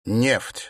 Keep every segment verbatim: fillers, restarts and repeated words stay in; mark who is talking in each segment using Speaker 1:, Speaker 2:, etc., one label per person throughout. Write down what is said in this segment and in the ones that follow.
Speaker 1: Нефть.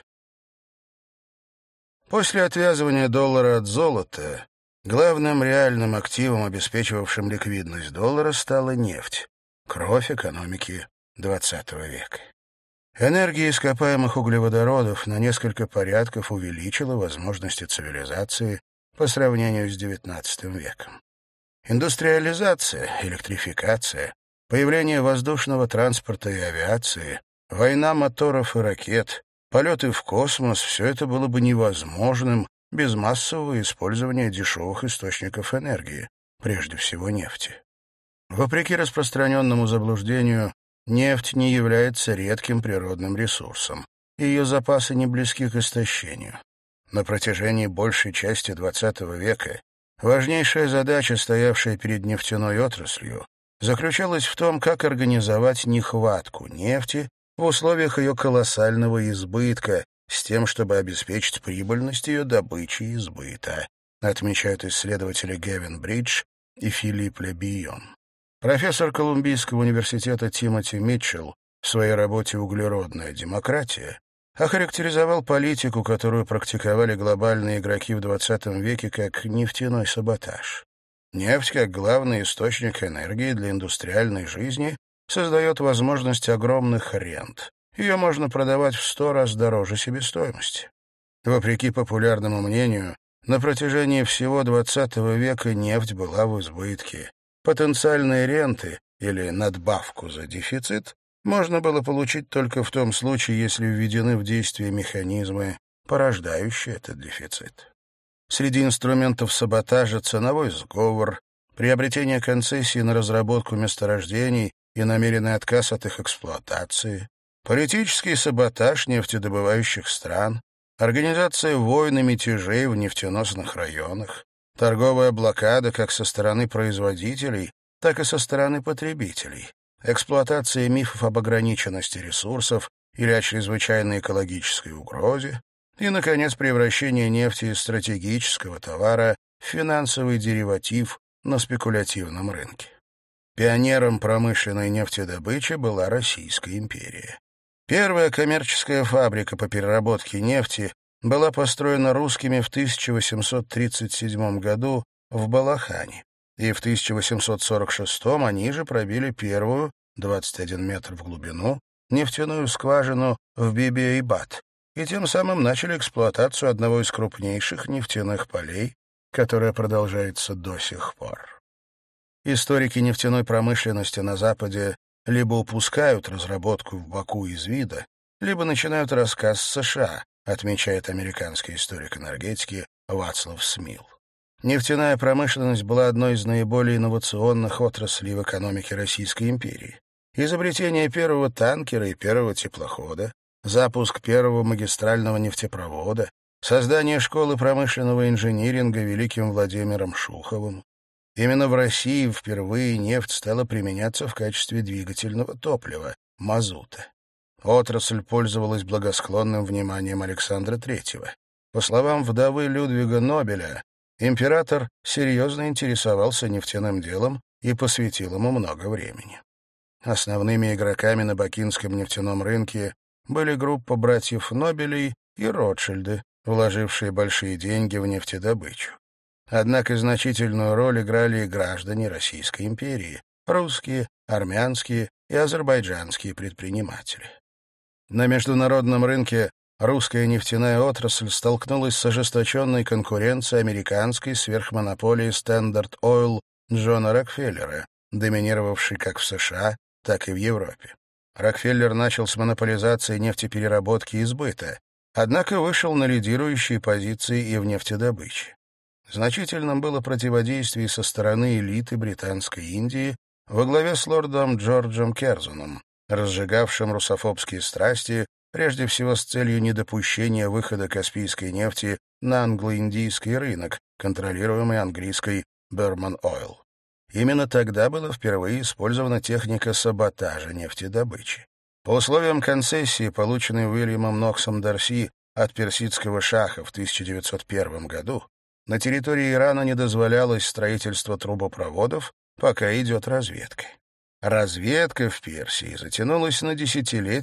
Speaker 1: После отвязывания доллара от золота главным реальным активом, обеспечивавшим ликвидность доллара, стала нефть, кровь экономики двадцатого века. Энергия ископаемых углеводородов на несколько порядков увеличила возможности цивилизации по сравнению с девятнадцатым веком. Индустриализация, электрификация, появление воздушного транспорта и авиации, война моторов и ракет, полеты в космос — все это было бы невозможным без массового использования дешевых источников энергии, прежде всего нефти. Вопреки распространенному заблуждению, нефть не является редким природным ресурсом, и ее запасы не близки к истощению. На протяжении большей части двадцатого века важнейшая задача, стоявшая перед нефтяной отраслью, заключалась в том, как организовать нехватку нефти в условиях ее колоссального избытка с тем, чтобы обеспечить прибыльность ее добычи и сбыта, отмечают исследователи Гевин Бридж и Филипп Лебийон. Профессор Колумбийского университета Тимоти Митчелл в своей работе «Углеродная демократия» охарактеризовал политику, которую практиковали глобальные игроки в двадцатом веке, как нефтяной саботаж. Нефть, как главный источник энергии для индустриальной жизни, создает возможность огромных рент. Ее можно продавать в сто раз дороже себестоимости. Вопреки популярному мнению, на протяжении всего двадцатого века нефть была в избытке. Потенциальные ренты, или надбавку за дефицит, можно было получить только в том случае, если введены в действие механизмы, порождающие этот дефицит. Среди инструментов саботажа ценовой сговор, приобретение концессий на разработку месторождений и намеренный отказ от их эксплуатации, политический саботаж нефтедобывающих стран, организация войн и мятежей в нефтеносных районах, торговая блокада как со стороны производителей, так и со стороны потребителей, эксплуатация мифов об ограниченности ресурсов или о чрезвычайной экологической угрозе и, наконец, превращение нефти из стратегического товара в финансовый дериватив на спекулятивном рынке. Пионером промышленной нефтедобычи была Российская империя. Первая коммерческая фабрика по переработке нефти была построена русскими в тысяча восемьсот тридцать седьмом году в Балахане, и в тысяча восемьсот сорок шестом они же пробили первую, двадцать один метр в глубину, нефтяную скважину в Биби-Эйбат, и тем самым начали эксплуатацию одного из крупнейших нефтяных полей, которая продолжается до сих пор. Историки нефтяной промышленности на Западе либо упускают разработку в Баку из вида, либо начинают рассказ с США, отмечает американский историк энергетики Вацлав Смил. Нефтяная промышленность была одной из наиболее инновационных отраслей в экономике Российской империи. Изобретение первого танкера и первого теплохода, запуск первого магистрального нефтепровода, создание школы промышленного инжиниринга великим Владимиром Шуховым. Именно в России впервые нефть стала применяться в качестве двигательного топлива — мазута. Отрасль пользовалась благосклонным вниманием Александра Третьего. По словам вдовы Людвига Нобеля, император серьезно интересовался нефтяным делом и посвятил ему много времени. Основными игроками на бакинском нефтяном рынке были группа братьев Нобелей и Ротшильды, вложившие большие деньги в нефтедобычу. Однако значительную роль играли и граждане Российской империи, русские, армянские и азербайджанские предприниматели. На международном рынке русская нефтяная отрасль столкнулась с ожесточенной конкуренцией американской сверхмонополии Standard Oil Джона Рокфеллера, доминировавшей как в США, так и в Европе. Рокфеллер начал с монополизации нефтепереработки и сбыта, однако вышел на лидирующие позиции и в нефтедобыче. Значительным было противодействие со стороны элиты Британской Индии во главе с лордом Джорджем Керзоном, разжигавшим русофобские страсти, прежде всего с целью недопущения выхода каспийской нефти на англо-индийский рынок, контролируемый английской Burman Oil. Именно тогда была впервые использована техника саботажа нефтедобычи. По условиям концессии, полученной Уильямом Ноксом Дарси от персидского шаха в тысяча девятьсот первом году, на территории Ирана не дозволялось строительство трубопроводов, пока идет разведка. Разведка в Персии затянулась на десятилетия,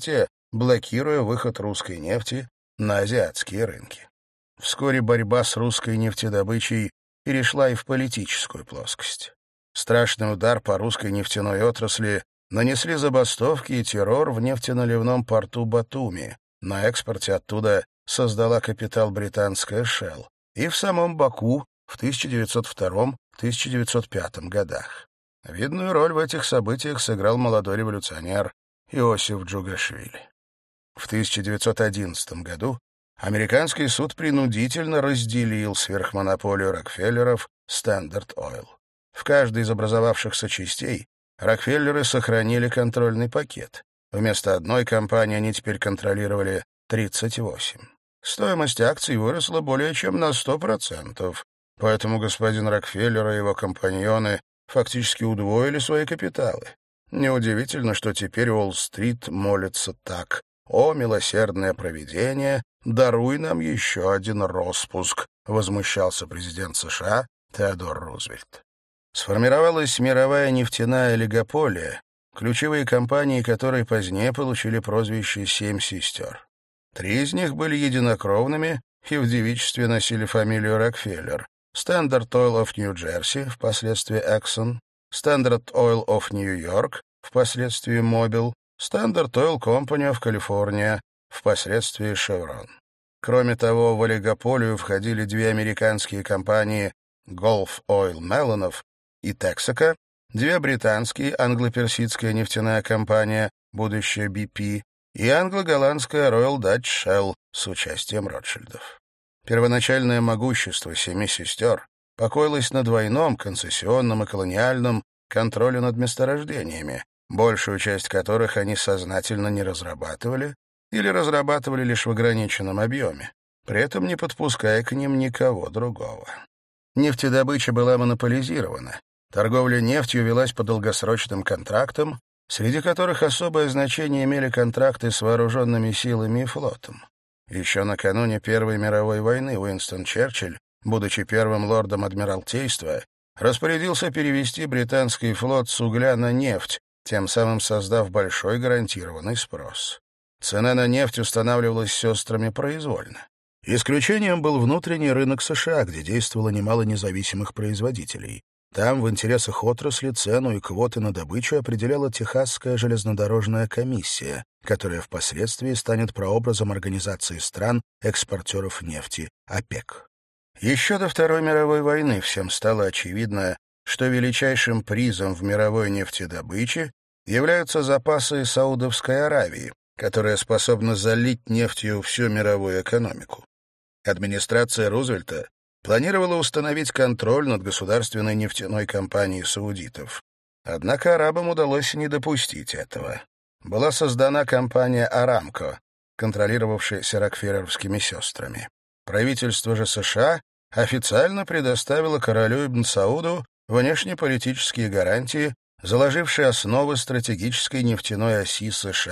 Speaker 1: блокируя выход русской нефти на азиатские рынки. Вскоре борьба с русской нефтедобычей перешла и в политическую плоскость. Страшный удар по русской нефтяной отрасли нанесли забастовки и террор в нефтеналивном порту Батуми. На экспорте оттуда создала капитал британская Shell. И в самом Баку в тысяча девятьсот втором — тысяча девятьсот пятом годах. Видную роль в этих событиях сыграл молодой революционер Иосиф Джугашвили. В тысяча девятьсот одиннадцатом году американский суд принудительно разделил сверхмонополию Рокфеллеров Standard Oil. В каждой из образовавшихся частей Рокфеллеры сохранили контрольный пакет. Вместо одной компании они теперь контролировали тридцать восемь. Стоимость акций выросла более чем на сто процентов, поэтому господин Рокфеллер и его компаньоны фактически удвоили свои капиталы. Неудивительно, что теперь Уолл-стрит молится так: «О, милосердное провидение, даруй нам еще один роспуск», возмущался президент США Теодор Рузвельт. Сформировалась мировая нефтяная олигополия, ключевые компании которой позднее получили прозвище «Семь сестер». Три из них были единокровными и в девичестве носили фамилию Рокфеллер: Standard Oil of New Jersey, впоследствии Exxon, Standard Oil of New York, впоследствии Mobil, Standard Oil Company of California, впоследствии Chevron. Кроме того, в олигополию входили две американские компании Gulf Oil Mellonов и Texaco, две британские, англо-персидская нефтяная компания, будущая би пи, и англо-голландская Royal Dutch Shell с участием Ротшильдов. Первоначальное могущество «Семи сестер» покоилось на двойном концессионном и колониальном контроле над месторождениями, большую часть которых они сознательно не разрабатывали или разрабатывали лишь в ограниченном объеме, при этом не подпуская к ним никого другого. Нефтедобыча была монополизирована, торговля нефтью велась по долгосрочным контрактам, среди которых особое значение имели контракты с вооруженными силами и флотом. Еще накануне Первой мировой войны Уинстон Черчилль, будучи первым лордом Адмиралтейства, распорядился перевести британский флот с угля на нефть, тем самым создав большой гарантированный спрос. Цена на нефть устанавливалась сестрами произвольно. Исключением был внутренний рынок США, где действовало немало независимых производителей. Там в интересах отрасли цену и квоты на добычу определяла Техасская железнодорожная комиссия, которая впоследствии станет прообразом организации стран, экспортеров нефти ОПЕК. Еще до Второй мировой войны всем стало очевидно, что величайшим призом в мировой нефтедобыче являются запасы Саудовской Аравии, которая способна залить нефтью всю мировую экономику. Администрация Рузвельта планировала установить контроль над государственной нефтяной компанией саудитов. Однако арабам удалось не допустить этого. Была создана компания «Арамко», контролировавшаяся рокфеллеровскими сестрами. Правительство же США официально предоставило королю Ибн Сауду внешнеполитические гарантии, заложившие основы стратегической нефтяной оси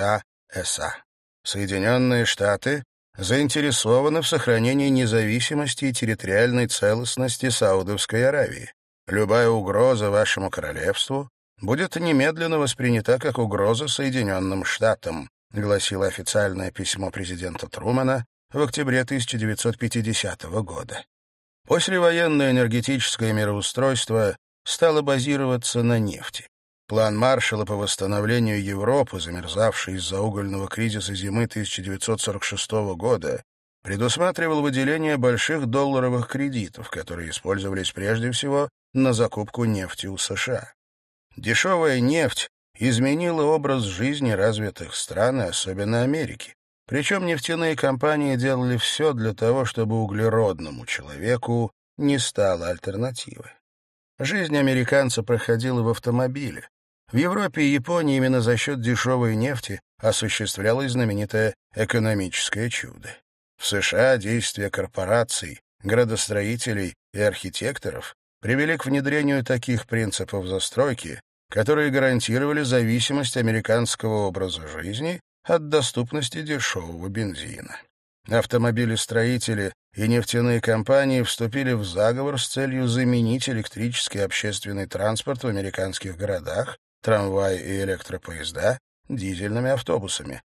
Speaker 1: США-эс а. Соединенные Штаты заинтересованы в сохранении независимости и территориальной целостности Саудовской Аравии. Любая угроза вашему королевству будет немедленно воспринята как угроза Соединенным Штатам, гласило официальное письмо президента Трумэна в октябре тысяча девятьсот пятидесятого года. Послевоенное энергетическое мироустройство стало базироваться на нефти. План Маршалла по восстановлению Европы, замерзавшей из-за угольного кризиса зимы тысяча девятьсот сорок шестого года, предусматривал выделение больших долларовых кредитов, которые использовались прежде всего на закупку нефти у США. Дешевая нефть изменила образ жизни развитых стран, и особенно Америки. Причем нефтяные компании делали все для того, чтобы углеродному человеку не стало альтернативы. Жизнь американца проходила в автомобиле. В Европе и Японии именно за счет дешевой нефти осуществлялось знаменитое экономическое чудо. В США действия корпораций, градостроителей и архитекторов привели к внедрению таких принципов застройки, которые гарантировали зависимость американского образа жизни от доступности дешевого бензина. Автомобилестроители и нефтяные компании вступили в заговор с целью заменить электрический общественный транспорт в американских городах, трамваи и электропоезда, дизельными автобусами,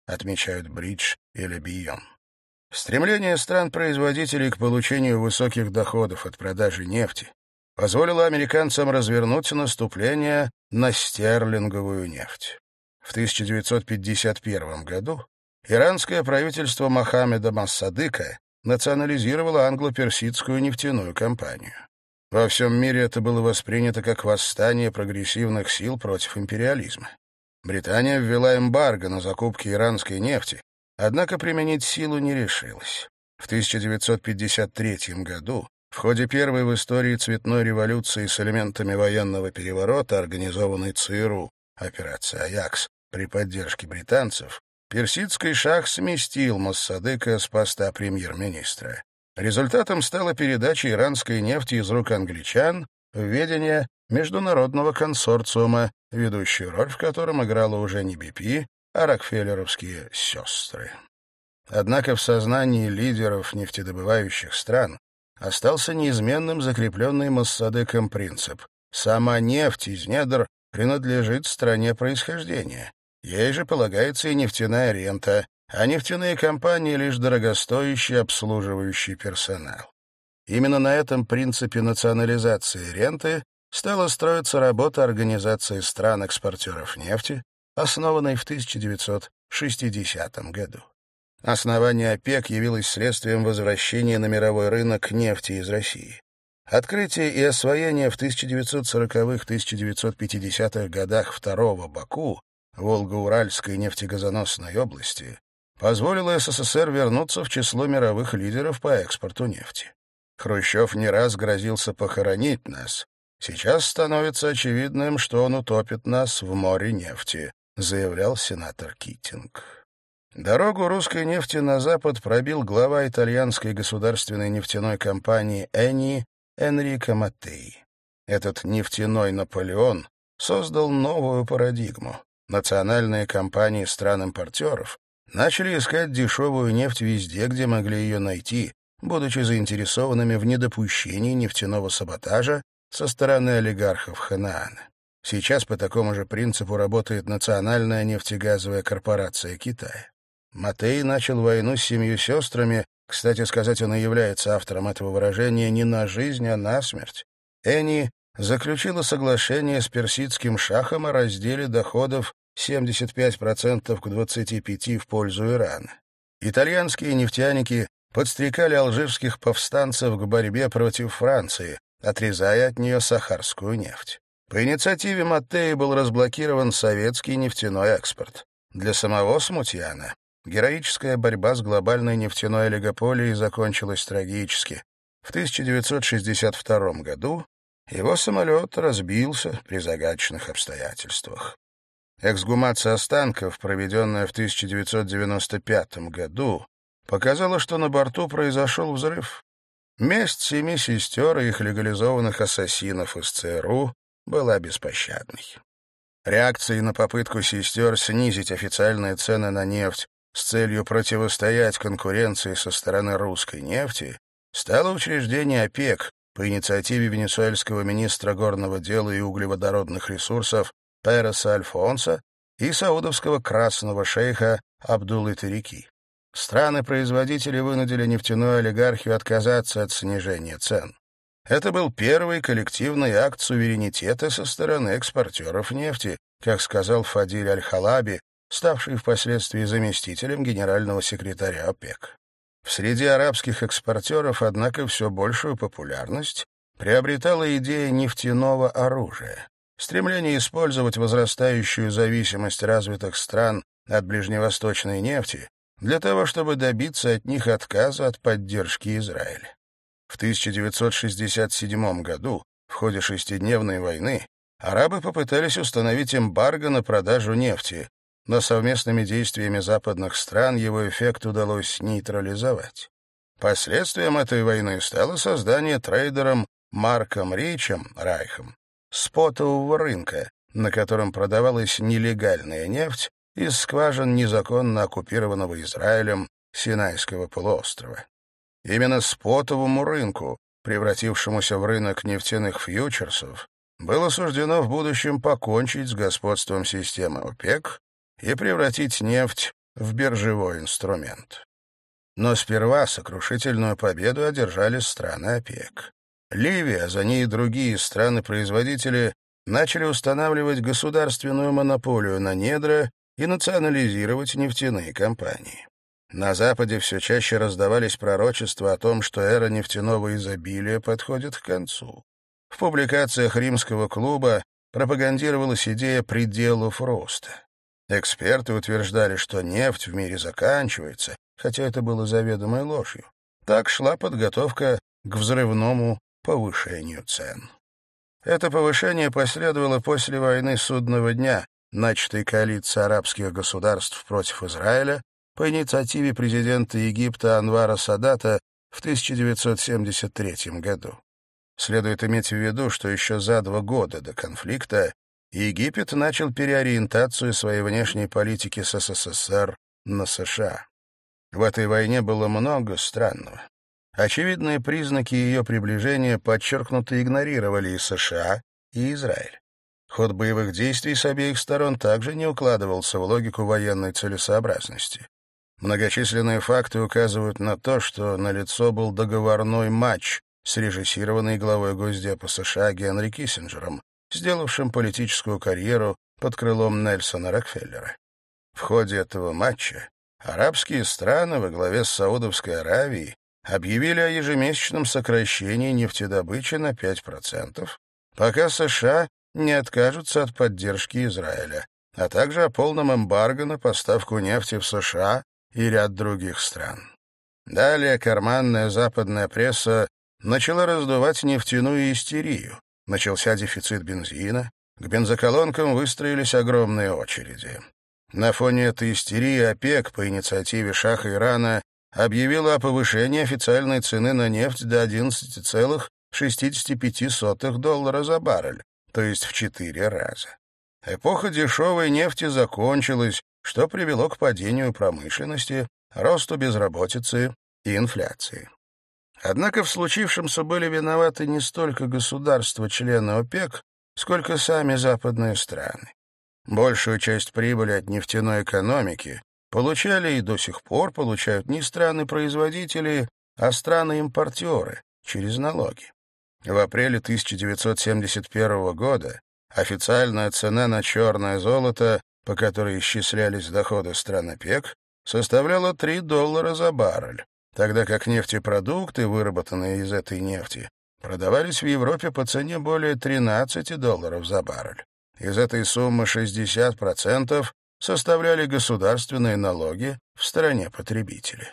Speaker 1: отмечают Бридж и Лебийон. Стремление стран-производителей к получению высоких доходов от продажи нефти позволило американцам развернуть наступление на стерлинговую нефть. В тысяча девятьсот пятьдесят первом году иранское правительство Мохаммеда Моссадыка национализировало англо-персидскую нефтяную компанию. Во всем мире это было воспринято как восстание прогрессивных сил против империализма. Британия ввела эмбарго на закупки иранской нефти, однако применить силу не решилась. В тысяча девятьсот пятьдесят третьем году, в ходе первой в истории цветной революции с элементами военного переворота, организованной ЦРУ, операция «Аякс», при поддержке британцев, персидский шах сместил Моссадыка с поста премьер-министра. Результатом стала передача иранской нефти из рук англичан в ведение международного консорциума, ведущую роль в котором играла уже не би пи, а рокфеллеровские сестры. Однако в сознании лидеров нефтедобывающих стран остался неизменным закрепленный Моссадыком принцип: сама нефть из недр принадлежит стране происхождения. Ей же полагается и нефтяная рента, а нефтяные компании — лишь дорогостоящий обслуживающий персонал. Именно на этом принципе национализации ренты стала строиться работа Организации стран-экспортеров нефти, основанной в тысяча девятьсот шестидесятом году. Основание ОПЕК явилось следствием возвращения на мировой рынок нефти из России. Открытие и освоение в тысяча девятьсот сороковых — тысяча девятьсот пятидесятых годах второго Баку, Волго-Уральской нефтегазоносной области, позволило СССР вернуться в число мировых лидеров по экспорту нефти. Хрущев не раз грозился похоронить нас. Сейчас становится очевидным, что он утопит нас в море нефти, заявлял сенатор Китинг. Дорогу русской нефти на запад пробил глава итальянской государственной нефтяной компании «Эни» Энрико Маттеи. Этот нефтяной Наполеон создал новую парадигму. Национальные компании стран-импортеров начали искать дешевую нефть везде, где могли ее найти, будучи заинтересованными в недопущении нефтяного саботажа со стороны олигархов Ханаана. Сейчас по такому же принципу работает Национальная нефтегазовая корпорация Китая. Маттеи начал войну с семью сестрами, кстати сказать, он и является автором этого выражения, не на жизнь, а на смерть. Эни заключила соглашение с персидским шахом о разделе доходов семьдесят пять процентов к двадцати пяти процентам в пользу Ирана. Итальянские нефтяники подстрекали алжирских повстанцев к борьбе против Франции, отрезая от нее сахарскую нефть. По инициативе Маттеи был разблокирован советский нефтяной экспорт. Для самого смутьяна героическая борьба с глобальной нефтяной олигополией закончилась трагически. В тысяча девятьсот шестьдесят втором году его самолет разбился при загадочных обстоятельствах. Эксгумация останков, проведенная в тысяча девятьсот девяносто пятом году, показала, что на борту произошел взрыв. Месть семи сестер и их легализованных ассасинов из ЦРУ была беспощадной. Реакцией на попытку сестер снизить официальные цены на нефть с целью противостоять конкуренции со стороны русской нефти стало учреждение ОПЕК по инициативе венесуэльского министра горного дела и углеводородных ресурсов Переса Альфонса и саудовского красного шейха Абдуллы Тарики. Страны-производители вынудили нефтяную олигархию отказаться от снижения цен. Это был первый коллективный акт суверенитета со стороны экспортеров нефти, как сказал Фадиль Аль-Халаби, ставший впоследствии заместителем генерального секретаря ОПЕК. В среде арабских экспортеров, однако, все большую популярность приобретала идея нефтяного оружия. Стремление использовать возрастающую зависимость развитых стран от ближневосточной нефти для того, чтобы добиться от них отказа от поддержки Израиля. В тысяча девятьсот шестьдесят седьмом году, в ходе шестидневной войны, арабы попытались установить эмбарго на продажу нефти, но совместными действиями западных стран его эффект удалось нейтрализовать. Последствием этой войны стало создание трейдером Марком Ричем, Райхом, спотового рынка, на котором продавалась нелегальная нефть из скважин незаконно оккупированного Израилем Синайского полуострова. Именно спотовому рынку, превратившемуся в рынок нефтяных фьючерсов, было суждено в будущем покончить с господством системы ОПЕК и превратить нефть в биржевой инструмент. Но сперва сокрушительную победу одержали страны ОПЕК. Ливия, а за ней и другие страны-производители начали устанавливать государственную монополию на недра и национализировать нефтяные компании. На Западе все чаще раздавались пророчества о том, что эра нефтяного изобилия подходит к концу. В публикациях Римского клуба пропагандировалась идея пределов роста. Эксперты утверждали, что нефть в мире заканчивается, хотя это было заведомой ложью. Так шла подготовка к взрывному повышению цен. Это повышение последовало после войны Судного дня, начатой коалицией арабских государств против Израиля по инициативе президента Египта Анвара Садата в тысяча девятьсот семьдесят третьем году. Следует иметь в виду, что еще за два года до конфликта Египет начал переориентацию своей внешней политики с СССР на США. В этой войне было много странного. Очевидные признаки ее приближения подчеркнуто игнорировали и США, и Израиль. Ход боевых действий с обеих сторон также не укладывался в логику военной целесообразности. Многочисленные факты указывают на то, что налицо был договорной матч, срежиссированный главой Госдепа США Генри Киссинджером, сделавшим политическую карьеру под крылом Нельсона Рокфеллера. В ходе этого матча арабские страны во главе с Саудовской Аравией объявили о ежемесячном сокращении нефтедобычи на пять процентов, пока США не откажутся от поддержки Израиля, а также о полном эмбарго на поставку нефти в США и ряд других стран. Далее карманная западная пресса начала раздувать нефтяную истерию. Начался дефицит бензина, к бензоколонкам выстроились огромные очереди. На фоне этой истерии ОПЕК по инициативе Шаха Ирана объявила о повышении официальной цены на нефть до одиннадцати целых шестидесяти пяти сотых доллара за баррель, то есть в четыре раза. Эпоха дешевой нефти закончилась, что привело к падению промышленности, росту безработицы и инфляции. Однако в случившемся были виноваты не столько государства-члены ОПЕК, сколько сами западные страны. Большую часть прибыли от нефтяной экономики получали и до сих пор получают не страны-производители, а страны-импортеры через налоги. В апреле тысяча девятьсот семьдесят первого года официальная цена на черное золото, по которой исчислялись доходы стран ОПЕК, составляла три доллара за баррель, тогда как нефтепродукты, выработанные из этой нефти, продавались в Европе по цене более тринадцати долларов за баррель. Из этой суммы шестьдесят процентов составляли государственные налоги в стране потребителя.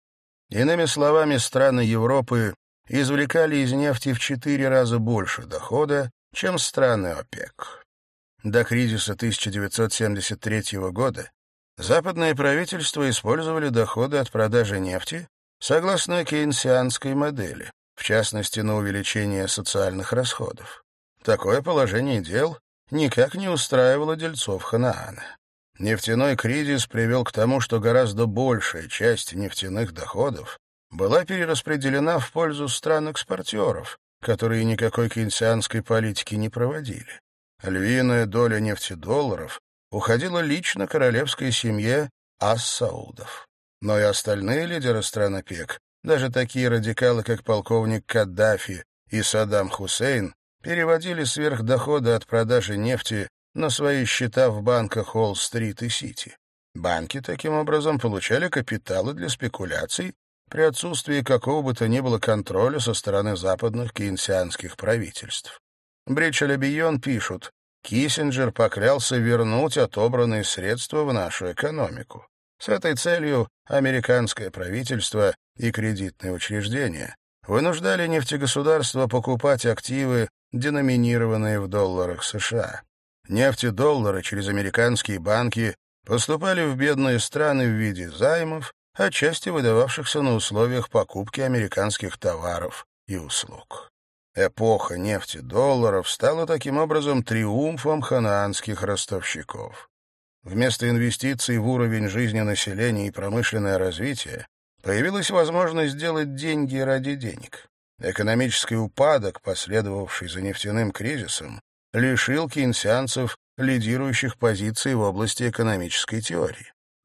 Speaker 1: Иными словами, страны Европы извлекали из нефти в четыре раза больше дохода, чем страны ОПЕК. До кризиса тысяча девятьсот семьдесят третьего года западные правительства использовали доходы от продажи нефти согласно кейнсианской модели, в частности, на увеличение социальных расходов. Такое положение дел никак не устраивало дельцов Ханаана. Нефтяной кризис привел к тому, что гораздо большая часть нефтяных доходов была перераспределена в пользу стран-экспортеров, которые никакой кейнсианской политики не проводили. Львиная доля нефтедолларов уходила лично королевской семье ас-Саудов. Но и остальные лидеры стран ОПЕК, даже такие радикалы, как полковник Каддафи и Саддам Хусейн, переводили сверхдоходы от продажи нефти на свои счета в банках Уолл-стрит и Сити. Банки, таким образом, получали капиталы для спекуляций при отсутствии какого бы то ни было контроля со стороны западных кейнсианских правительств. Бридж и Бийон пишут: Киссинджер поклялся вернуть отобранные средства в нашу экономику. С этой целью американское правительство и кредитные учреждения вынуждали нефтегосударства покупать активы, деноминированные в долларах США. Нефтедоллары через американские банки поступали в бедные страны в виде займов, отчасти выдававшихся на условиях покупки американских товаров и услуг. Эпоха нефтедолларов стала таким образом триумфом ханаанских ростовщиков. Вместо инвестиций в уровень жизни населения и промышленное развитие появилась возможность делать деньги ради денег. Экономический упадок, последовавший за нефтяным кризисом, лишил кейнсианцев лидирующих позиций в области экономической теории.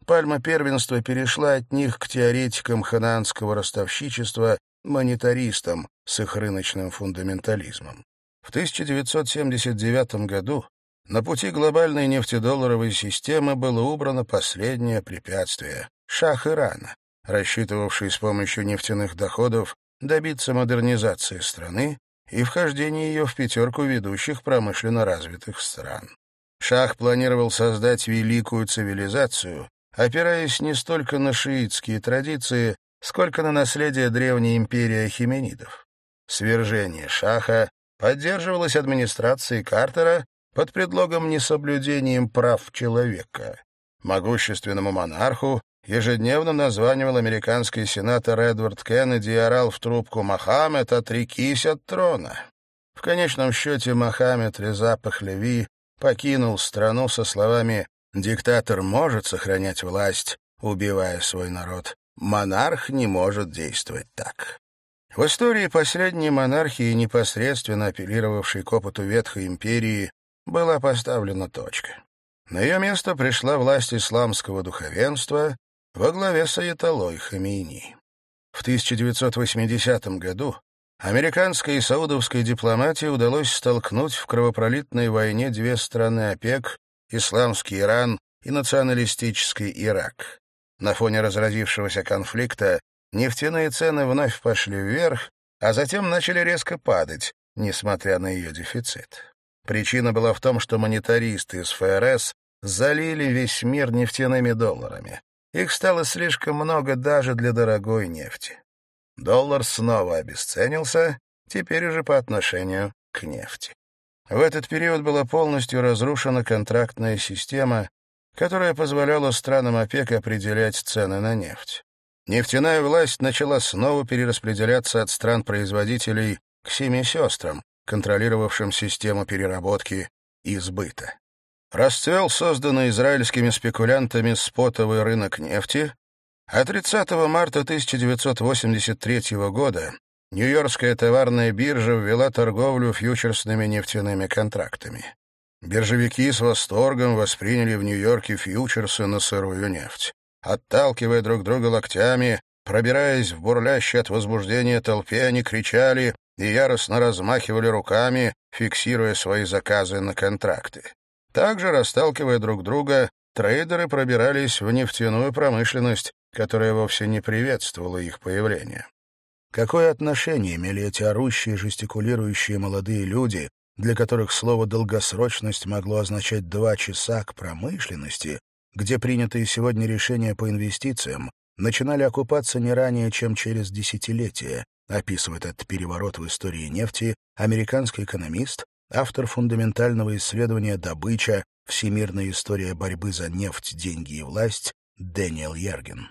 Speaker 1: пальма первенства перешла от них к теоретикам ханаанского ростовщичества, монетаристам с их рыночным фундаментализмом. В тысяча девятьсот семьдесят девятом году на пути глобальной нефтедолларовой системы было убрано последнее препятствие — шах Ирана, рассчитывавший с помощью нефтяных доходов добиться модернизации страны и вхождения ее в пятерку ведущих промышленно развитых стран. Шах планировал создать великую цивилизацию, опираясь не столько на шиитские традиции, сколько на наследие древней империи ахеменидов. Свержение шаха поддерживалось администрацией Картера под предлогом несоблюдения прав человека. Могущественному монарху ежедневно названивал американский сенатор Эдвард Кеннеди и орал в трубку: «Мохаммед, отрекись от трона». В конечном счете Мохаммед Реза Пахлеви покинул страну со словами: «Диктатор может сохранять власть, убивая свой народ. Монарх не может действовать так». В истории последней монархии, непосредственно апеллировавшей к опыту Ветхой империи, была поставлена точка. На ее место пришла власть исламского духовенства во главе с аятоллой Хамейни. В тысяча девятьсот восьмидесятом году американской и саудовской дипломатии удалось столкнуть в кровопролитной войне две страны ОПЕК — исламский Иран и националистический Ирак. На фоне разразившегося конфликта нефтяные цены вновь пошли вверх, а затем начали резко падать, несмотря на ее дефицит. Причина была в том, что монетаристы из ФРС залили весь мир нефтяными долларами. Их стало слишком много даже для дорогой нефти. Доллар снова обесценился, теперь уже по отношению к нефти. В этот период была полностью разрушена контрактная система, которая позволяла странам ОПЕК определять цены на нефть. Нефтяная власть начала снова перераспределяться от стран-производителей к семи сестрам, контролировавшим систему переработки и сбыта. Расцвел созданный израильскими спекулянтами спотовый рынок нефти, а тридцатого марта тысяча девятьсот восемьдесят третьего года Нью-Йоркская товарная биржа ввела торговлю фьючерсными нефтяными контрактами. Биржевики с восторгом восприняли в Нью-Йорке фьючерсы на сырую нефть. Отталкивая друг друга локтями, пробираясь в бурлящей от возбуждения толпе, они кричали и яростно размахивали руками, фиксируя свои заказы на контракты. Также, расталкивая друг друга, трейдеры пробирались в нефтяную промышленность, которая вовсе не приветствовала их появление. Какое отношение имели эти орущие, жестикулирующие молодые люди, для которых слово «долгосрочность» могло означать два часа, к промышленности, где принятые сегодня решения по инвестициям начинали окупаться не ранее, чем через десятилетия, описывает этот переворот в истории нефти американский экономист, автор фундаментального исследования «Добыча. Всемирная история борьбы за нефть, деньги и власть» Дэниел Йерген.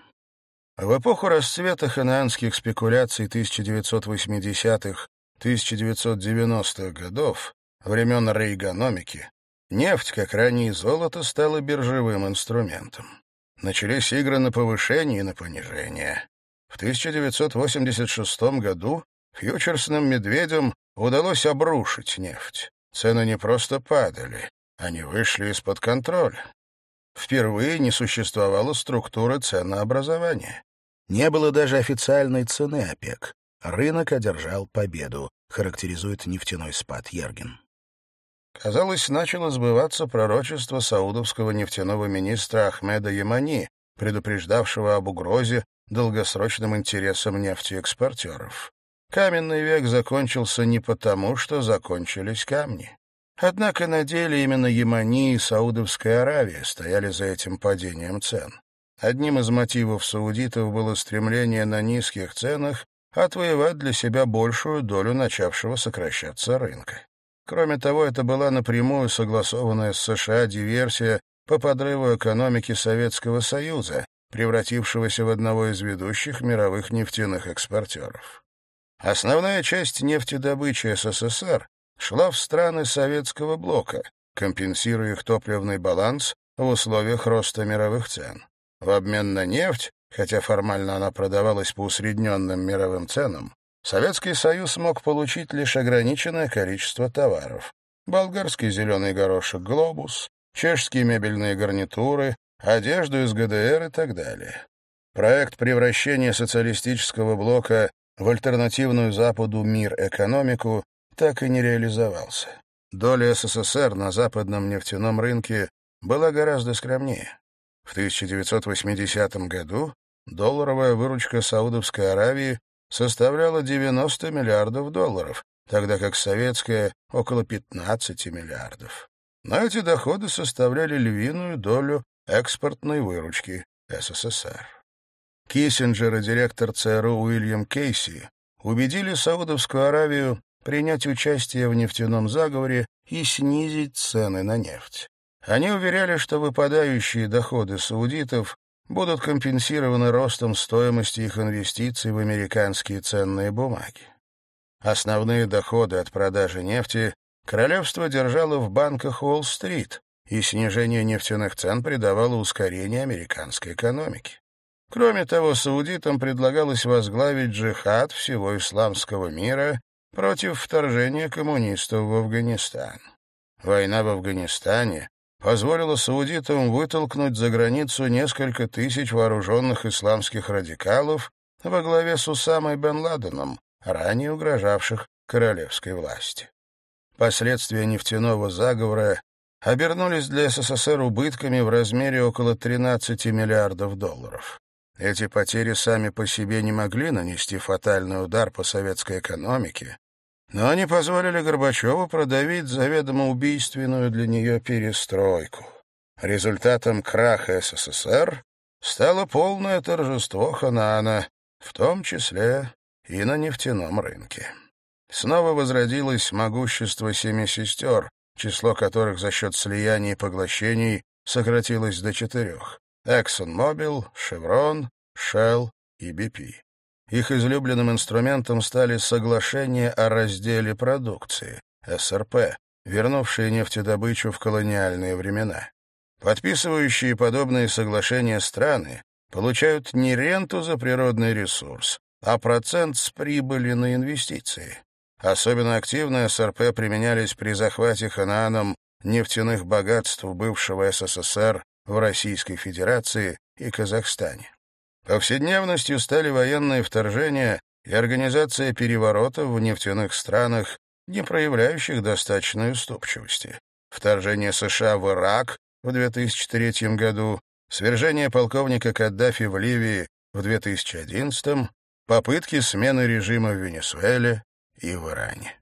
Speaker 1: В эпоху расцвета ханаанских спекуляций тысяча девятьсот восьмидесятых — тысяча девятьсот девяностых годов, времен рейгономики, нефть, как ранее золото, стала биржевым инструментом. Начались игры на повышение и на понижение. В тысяча девятьсот восемьдесят шестом году фьючерсным медведям удалось обрушить нефть. Цены не просто падали, они вышли из-под контроля. Впервые не существовало структуры ценообразования. Не было даже официальной цены ОПЕК. Рынок одержал победу, характеризует нефтяной спад Йерген. Казалось, начало сбываться пророчество саудовского нефтяного министра Ахмеда Ямани, предупреждавшего об угрозе долгосрочным интересам нефтеэкспортеров. Каменный век закончился не потому, что закончились камни. Однако на деле именно Ямани и Саудовская Аравия стояли за этим падением цен. Одним из мотивов саудитов было стремление на низких ценах отвоевать для себя большую долю начавшего сокращаться рынка. Кроме того, это была напрямую согласованная с США диверсия по подрыву экономики Советского Союза, превратившегося в одного из ведущих мировых нефтяных экспортеров. Основная часть нефтедобычи СССР шла в страны советского блока, компенсируя их топливный баланс в условиях роста мировых цен. В обмен на нефть, хотя формально она продавалась по усредненным мировым ценам, Советский Союз мог получить лишь ограниченное количество товаров. Болгарский зеленый горошек «Глобус», чешские мебельные гарнитуры, одежду из ГДР и так далее. Проект превращения социалистического блока в альтернативную Западу мир-экономику так и не реализовался. Доля СССР на западном нефтяном рынке была гораздо скромнее. В тысяча девятьсот восьмидесятом году долларовая выручка Саудовской Аравии составляла девяносто миллиардов долларов, тогда как советская — около пятнадцати миллиардов. Но эти доходы составляли львиную долю экспортной выручки СССР. Киссинджер и директор ЦРУ Уильям Кейси убедили Саудовскую Аравию принять участие в нефтяном заговоре и снизить цены на нефть. Они уверяли, что выпадающие доходы саудитов будут компенсированы ростом стоимости их инвестиций в американские ценные бумаги. Основные доходы от продажи нефти королевство держало в банках Уолл-стрит, и снижение нефтяных цен придавало ускорение американской экономике. Кроме того, саудитам предлагалось возглавить джихад всего исламского мира против вторжения коммунистов в Афганистан. Война в Афганистане позволила саудитам вытолкнуть за границу несколько тысяч вооруженных исламских радикалов во главе с Усамой бен Ладеном, ранее угрожавших королевской власти. Последствия нефтяного заговора обернулись для СССР убытками в размере около тринадцати миллиардов долларов. Эти потери сами по себе не могли нанести фатальный удар по советской экономике, но они позволили Горбачеву продавить заведомо убийственную для нее перестройку. Результатом краха СССР стало полное торжество Ханаана, в том числе и на нефтяном рынке. Снова возродилось могущество семи сестер, число которых за счет слияний и поглощений сократилось до четырех: ExxonMobil, Chevron, Shell и би пи. Их излюбленным инструментом стали соглашения о разделе продукции, эс эр пэ, вернувшие нефтедобычу в колониальные времена. Подписывающие подобные соглашения страны получают не ренту за природный ресурс, а процент с прибыли на инвестиции. Особенно активно эс эр пэ применялись при захвате Ханааном нефтяных богатств бывшего СССР в Российской Федерации и Казахстане. Повседневностью стали военные вторжения и организация переворотов в нефтяных странах, не проявляющих достаточной уступчивости. Вторжение США в Ирак в две тысячи третьем году, свержение полковника Каддафи в Ливии в две тысячи одиннадцатом, попытки смены режима в Венесуэле и в Иране.